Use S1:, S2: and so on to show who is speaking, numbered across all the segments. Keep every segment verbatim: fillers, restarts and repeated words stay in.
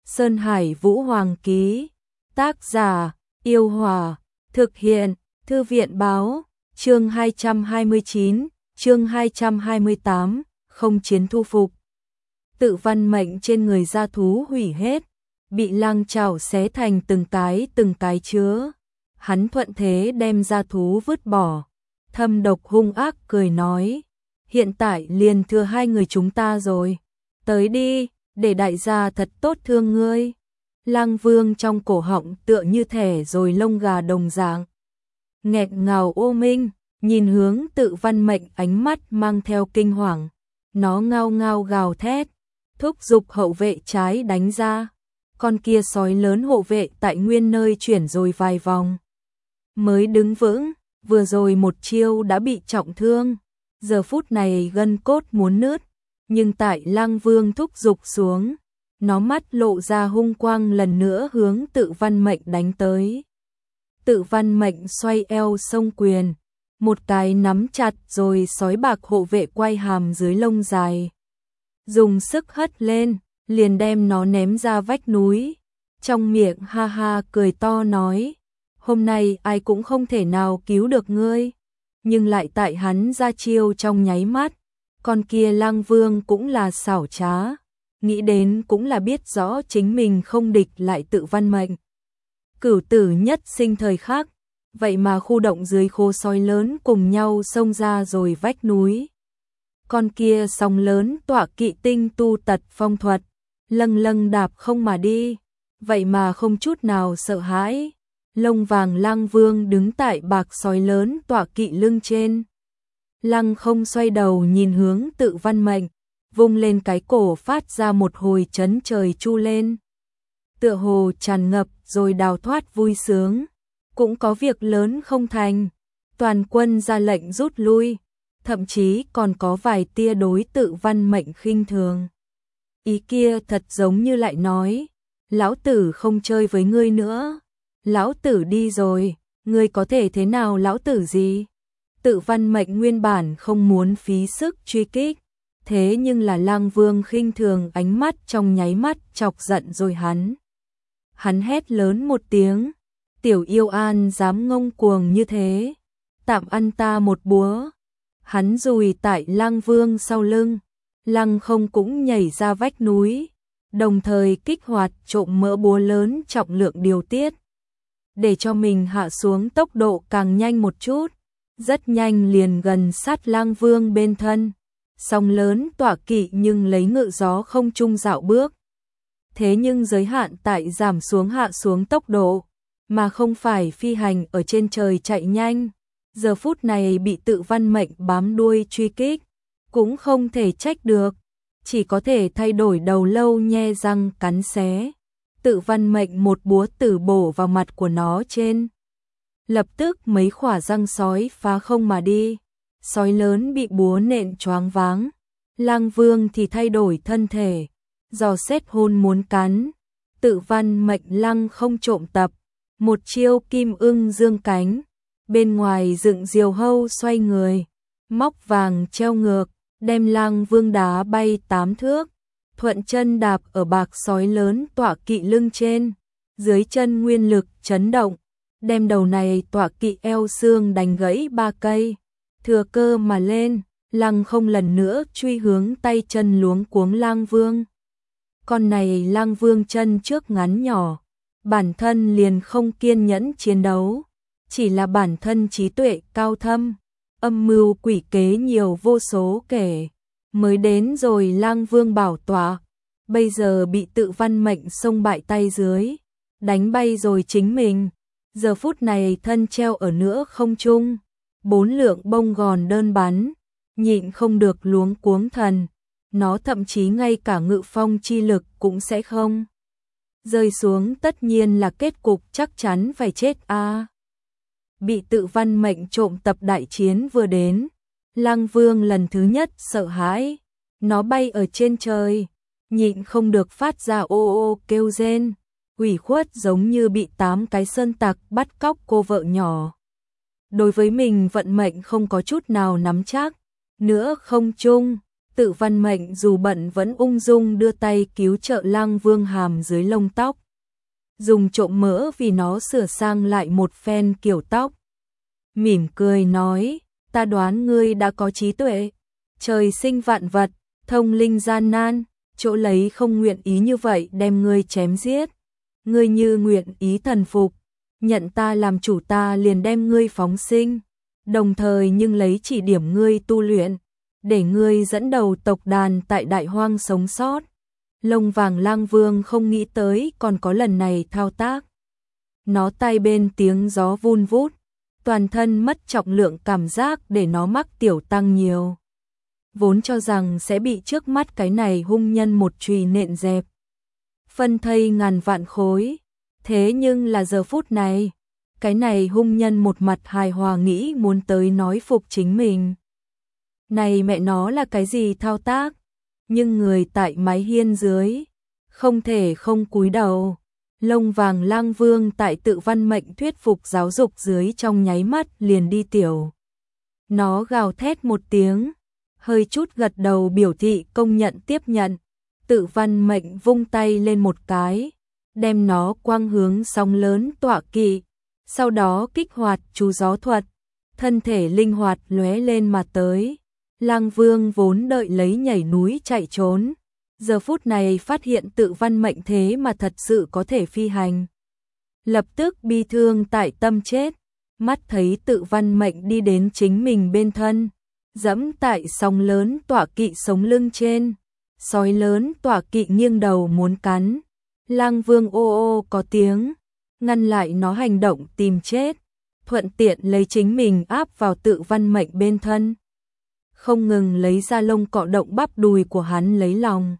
S1: Sơn Hải Vũ Hoàng ký. Tác giả: Yêu Hòa. Thực hiện: Thư viện báo. Chương hai trăm hai mươi chín, chương hai trăm hai mươi tám, không chiến thu phục. Tự văn mệnh trên người gia thú hủy hết, bị Lăng Trảo xé thành từng cái từng cái chứa. Hắn thuận thế đem gia thú vứt bỏ, thâm độc hung ác cười nói: hiện tại liền thừa hai người chúng ta rồi, tới đi, để đại gia thật tốt thương ngươi. Lăng Vương trong cổ họng tựa như thẻ rồi lông gà đồng dạng, nghẹt ngào ô minh, nhìn hướng tự văn mệnh, ánh mắt mang theo kinh hoàng. Nó ngao ngao gào thét, thúc giục hậu vệ trái đánh ra. Con kia sói lớn hộ vệ tại nguyên nơi chuyển rồi vài vòng, mới đứng vững, vừa rồi một chiêu đã bị trọng thương, giờ phút này gân cốt muốn nứt, nhưng tại Lăng Vương thúc giục xuống, nó mắt lộ ra hung quang lần nữa hướng tự văn mệnh đánh tới. Tự văn mệnh xoay eo xông quyền, một cái nắm chặt rồi sói bạc hộ vệ quay hàm dưới lông dài, dùng sức hất lên, liền đem nó ném ra vách núi. Trong miệng ha ha cười to nói: hôm nay ai cũng không thể nào cứu được ngươi. Nhưng lại tại hắn ra chiêu trong nháy mắt, con kia Lăng Vương cũng là xảo trá, nghĩ đến cũng là biết rõ chính mình không địch lại tự văn mệnh. Cửu tử nhất sinh thời khắc, vậy mà khu động dưới khô sói lớn cùng nhau xông ra rồi vách núi. Con kia sóng lớn tọa kỵ tinh tu tật phong thuật, lâng lâng đạp không mà đi, vậy mà không chút nào sợ hãi. Lông vàng Lăng Vương đứng tại bạc sói lớn tọa kỵ lưng trên, Lăng không xoay đầu nhìn hướng tự văn mệnh, vung lên cái cổ phát ra một hồi chấn trời chu lên, tựa hồ tràn ngập rồi đào thoát vui sướng. Cũng có việc lớn không thành, toàn quân ra lệnh rút lui, thậm chí còn có vài tia đối tự văn mệnh khinh thường. Ý kia thật giống như lại nói: lão tử không chơi với ngươi nữa, lão tử đi rồi, ngươi có thể thế nào lão tử gì? Tự văn mệnh nguyên bản không muốn phí sức truy kích, thế nhưng là Lăng Vương khinh thường ánh mắt trong nháy mắt chọc giận rồi hắn. Hắn hét lớn một tiếng: tiểu yêu an dám ngông cuồng như thế, tạm ăn ta một búa. Hắn dùi tại Lăng Vương sau lưng, Lăng không cũng nhảy ra vách núi, đồng thời kích hoạt trộm mỡ búa lớn trọng lượng điều tiết, để cho mình hạ xuống tốc độ càng nhanh một chút, rất nhanh liền gần sát Lăng Vương bên thân. Sóng lớn tọa kỵ nhưng lấy ngự gió không trung dạo bước, thế nhưng giới hạn tại giảm xuống hạ xuống tốc độ, mà không phải phi hành ở trên trời chạy nhanh. Giờ phút này bị tự văn mệnh bám đuôi truy kích, cũng không thể trách được, chỉ có thể thay đổi đầu lâu nhe răng cắn xé. Tự văn mệnh một búa tử bổ vào mặt của nó trên, lập tức mấy khỏa răng sói phá không mà đi. Sói lớn bị búa nện choáng váng, Lăng Vương thì thay đổi thân thể, dò xét hôn muốn cắn. Tự văn mệnh lăng không trộm tập, một chiêu kim ưng dương cánh, bên ngoài dựng diều hâu xoay người, móc vàng treo ngược, đem Lăng Vương đá bay tám thước, thuận chân đạp ở bạc sói lớn tọa kỵ lưng trên, dưới chân nguyên lực chấn động, đem đầu này tọa kỵ eo xương đánh gãy ba cây. Thừa cơ mà lên, Lăng không lần nữa truy hướng tay chân luống cuống Lăng Vương. Con này Lăng Vương chân trước ngắn nhỏ, bản thân liền không kiên nhẫn chiến đấu, chỉ là bản thân trí tuệ cao thâm, âm mưu quỷ kế nhiều vô số kể, mới đến rồi Lăng Vương bảo tọa, bây giờ bị tự văn mệnh xông bại tay dưới, đánh bay rồi chính mình. Giờ phút này thân treo ở nữa không trung, bốn lượng bông gòn đơn bắn, nhịn không được luống cuống thần, nó thậm chí ngay cả ngự phong chi lực cũng sẽ không rơi xuống, tất nhiên là kết cục chắc chắn phải chết a. À, bị tự văn mệnh trộm tập đại chiến vừa đến, Lăng Vương lần thứ nhất sợ hãi, nó bay ở trên trời, nhịn không được phát ra ô ô kêu rên, ủy khuất giống như bị tám cái sơn tặc bắt cóc cô vợ nhỏ. Đối với mình vận mệnh không có chút nào nắm chắc, nữa không chung, Tự Văn Mệnh dù bận vẫn ung dung đưa tay cứu trợ Lăng Vương hàm dưới lông tóc. Dùng trộm mỡ vì nó sửa sang lại một phen kiểu tóc. Mỉm cười nói, ta đoán ngươi đã có trí tuệ. Trời sinh vạn vật, thông linh gian nan, chỗ lấy không nguyện ý như vậy đem ngươi chém giết. Ngươi như nguyện ý thần phục, nhận ta làm chủ ta liền đem ngươi phóng sinh. Đồng thời nhưng lấy chỉ điểm ngươi tu luyện, để ngươi dẫn đầu tộc đàn tại Đại Hoang sống sót. Lông vàng Lang Vương không nghĩ tới còn có lần này thao tác. Nó tay bên tiếng gió vun vút, toàn thân mất trọng lượng cảm giác để nó mắc tiểu tăng nhiều. Vốn cho rằng sẽ bị trước mắt cái này hung nhân một chùy nện dẹp. Phân thây ngàn vạn khối. Thế nhưng là giờ phút này, cái này hung nhân một mặt hài hòa nghĩ muốn tới nói phục chính mình. Này mẹ nó là cái gì thao tác? Nhưng người tại mái hiên dưới, không thể không cúi đầu. Lông vàng Lang Vương tại Tự Văn Mệnh thuyết phục giáo dục dưới trong nháy mắt liền đi tiểu. Nó gào thét một tiếng, hơi chút gật đầu biểu thị công nhận tiếp nhận. Tự Văn Mệnh vung tay lên một cái, đem nó quang hướng sóng lớn tọa kỵ, sau đó kích hoạt chú gió thuật, thân thể linh hoạt lóe lên mà tới. Lang Vương vốn đợi lấy nhảy núi chạy trốn, giờ phút này phát hiện Tự Văn Mệnh thế mà thật sự có thể phi hành. Lập tức bi thương tại tâm chết, mắt thấy Tự Văn Mệnh đi đến chính mình bên thân, dẫm tại sóng lớn tọa kỵ sống lưng trên, sói lớn tọa kỵ nghiêng đầu muốn cắn. Lang Vương ô ô có tiếng, ngăn lại nó hành động tìm chết, thuận tiện lấy chính mình áp vào Tự Văn Mệnh bên thân. Không ngừng lấy ra lông cọ động bắp đùi của hắn lấy lòng.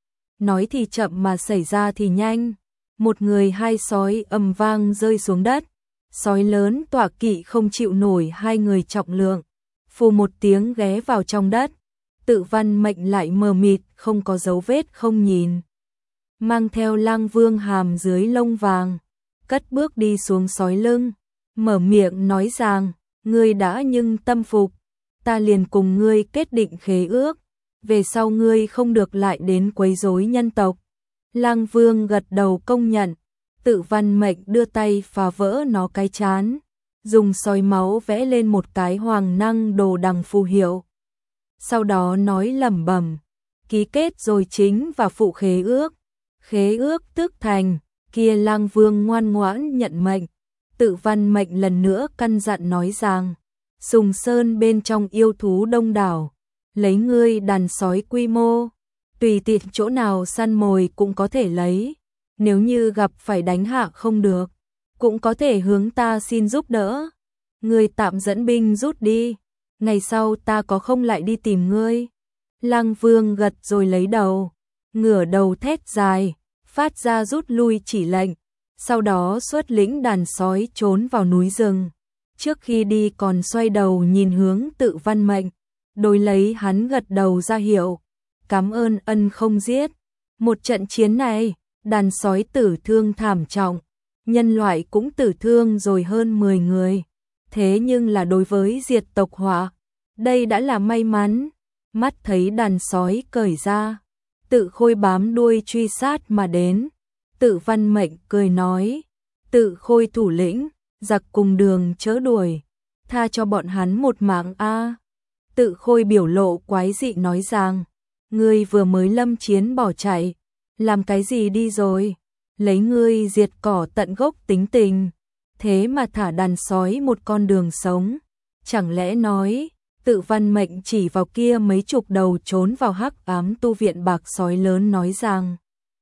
S1: Nói thì chậm mà xảy ra thì nhanh, một người hai sói ầm vang rơi xuống đất, sói lớn tọa kỵ không chịu nổi hai người trọng lượng, phù một tiếng ghé vào trong đất. Tự Văn Mệnh lại mờ mịt không có dấu vết không nhìn, mang theo Lang Vương hàm dưới lông vàng, cất bước đi xuống sói lưng, mở miệng nói rằng, ngươi đã nhưng tâm phục, ta liền cùng ngươi kết định khế ước, về sau ngươi không được lại đến quấy rối nhân tộc. Lang Vương gật đầu công nhận, Tự Văn Mệnh đưa tay phá vỡ nó cái trán, dùng sói máu vẽ lên một cái hoàng năng đồ đằng phù hiệu. Sau đó nói lẩm bẩm, ký kết rồi chính và phụ khế ước. Khế ước tức thành, kia Lang Vương ngoan ngoãn nhận mệnh. Tự Văn Mệnh lần nữa căn dặn nói rằng, Sùng Sơn bên trong yêu thú đông đảo, lấy ngươi đàn sói quy mô, tùy tiện chỗ nào săn mồi cũng có thể lấy, nếu như gặp phải đánh hạ không được, cũng có thể hướng ta xin giúp đỡ. Ngươi tạm dẫn binh rút đi, ngày sau ta có không lại đi tìm ngươi. Lang Vương gật rồi lấy đầu, ngửa đầu thét dài, phát ra rút lui chỉ lệnh, sau đó xuất lĩnh đàn sói trốn vào núi rừng. Trước khi đi còn xoay đầu nhìn hướng Tự Văn Mệnh, đối lấy hắn gật đầu ra hiệu, cảm ơn ân không giết. Một trận chiến này, đàn sói tử thương thảm trọng, nhân loại cũng tử thương rồi hơn mười người. Thế nhưng là đối với diệt tộc họa, đây đã là may mắn. Mắt thấy đàn sói cởi ra, Tự Khôi bám đuôi truy sát mà đến. Tự Văn Mệnh cười nói, Tự Khôi thủ lĩnh, giặc cùng đường chớ đuổi, tha cho bọn hắn một mạng a. Tự Khôi biểu lộ quái dị nói rằng, ngươi vừa mới lâm chiến bỏ chạy, làm cái gì đi rồi, lấy ngươi diệt cỏ tận gốc tính tình, thế mà thả đàn sói một con đường sống, chẳng lẽ nói. Tự Văn Mệnh chỉ vào kia mấy chục đầu trốn vào hắc ám tu viện bạc sói lớn nói rằng,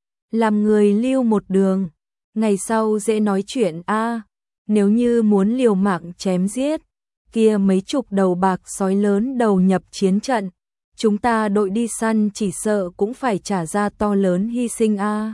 S1: làm người lưu một đường, ngày sau dễ nói chuyện a. Nếu như muốn liều mạng chém giết, kia mấy chục đầu bạc sói lớn đầu nhập chiến trận, chúng ta đội đi săn chỉ sợ cũng phải trả ra to lớn hy sinh a.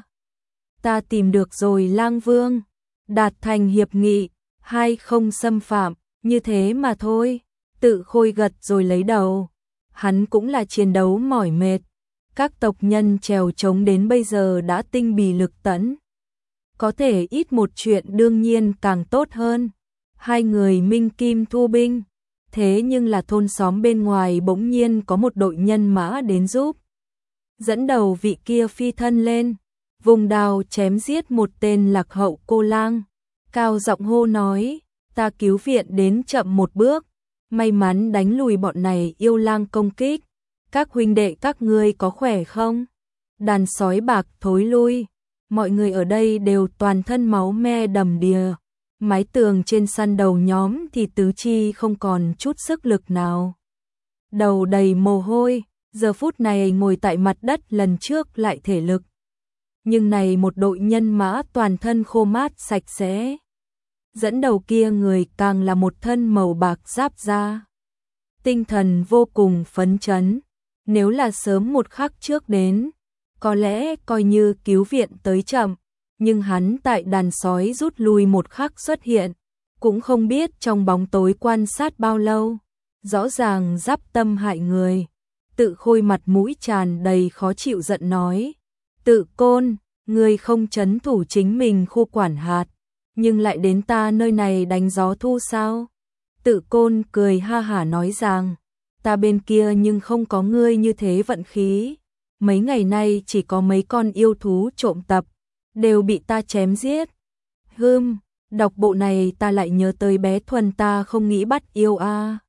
S1: Ta tìm được rồi Lang Vương, đạt thành hiệp nghị, hai không xâm phạm, như thế mà thôi. Tự Khôi gật rồi lấy đầu, hắn cũng là chiến đấu mỏi mệt, các tộc nhân trèo trống đến bây giờ đã tinh bì lực tẫn, có thể ít một chuyện đương nhiên càng tốt hơn. Hai người minh kim thu binh, thế nhưng là thôn xóm bên ngoài bỗng nhiên có một đội nhân mã đến giúp. Dẫn đầu vị kia phi thân lên, vùng đao chém giết một tên lạc hậu cô lang, cao giọng hô nói, ta cứu viện đến chậm một bước, may mắn đánh lùi bọn này yêu lang công kích, các huynh đệ các ngươi có khỏe không? Đàn sói bạc thối lui, mọi người ở đây đều toàn thân máu me đầm đìa, mái tường trên săn đầu nhóm thì tứ chi không còn chút sức lực nào. Đầu đầy mồ hôi, giờ phút này ngồi tại mặt đất lần trước lại thể lực. Nhưng này một đội nhân mã toàn thân khô mát sạch sẽ. Dẫn đầu kia người càng là một thân màu bạc giáp da. Tinh thần vô cùng phấn chấn, nếu là sớm một khắc trước đến, có lẽ coi như cứu viện tới chậm, nhưng hắn tại đàn sói rút lui một khắc xuất hiện, cũng không biết trong bóng tối quan sát bao lâu, rõ ràng giáp tâm hại người. Tự Khôi mặt mũi tràn đầy khó chịu giận nói, Tự Côn, ngươi không trấn thủ chính mình khu quản hạt, nhưng lại đến ta nơi này đánh gió thu sao? Tự Côn cười ha hả nói rằng, ta bên kia nhưng không có ngươi như thế vận khí, mấy ngày nay chỉ có mấy con yêu thú trộm tập, đều bị ta chém giết. Hừm, đọc bộ này ta lại nhớ tới bé Thuần ta không nghĩ bắt yêu a.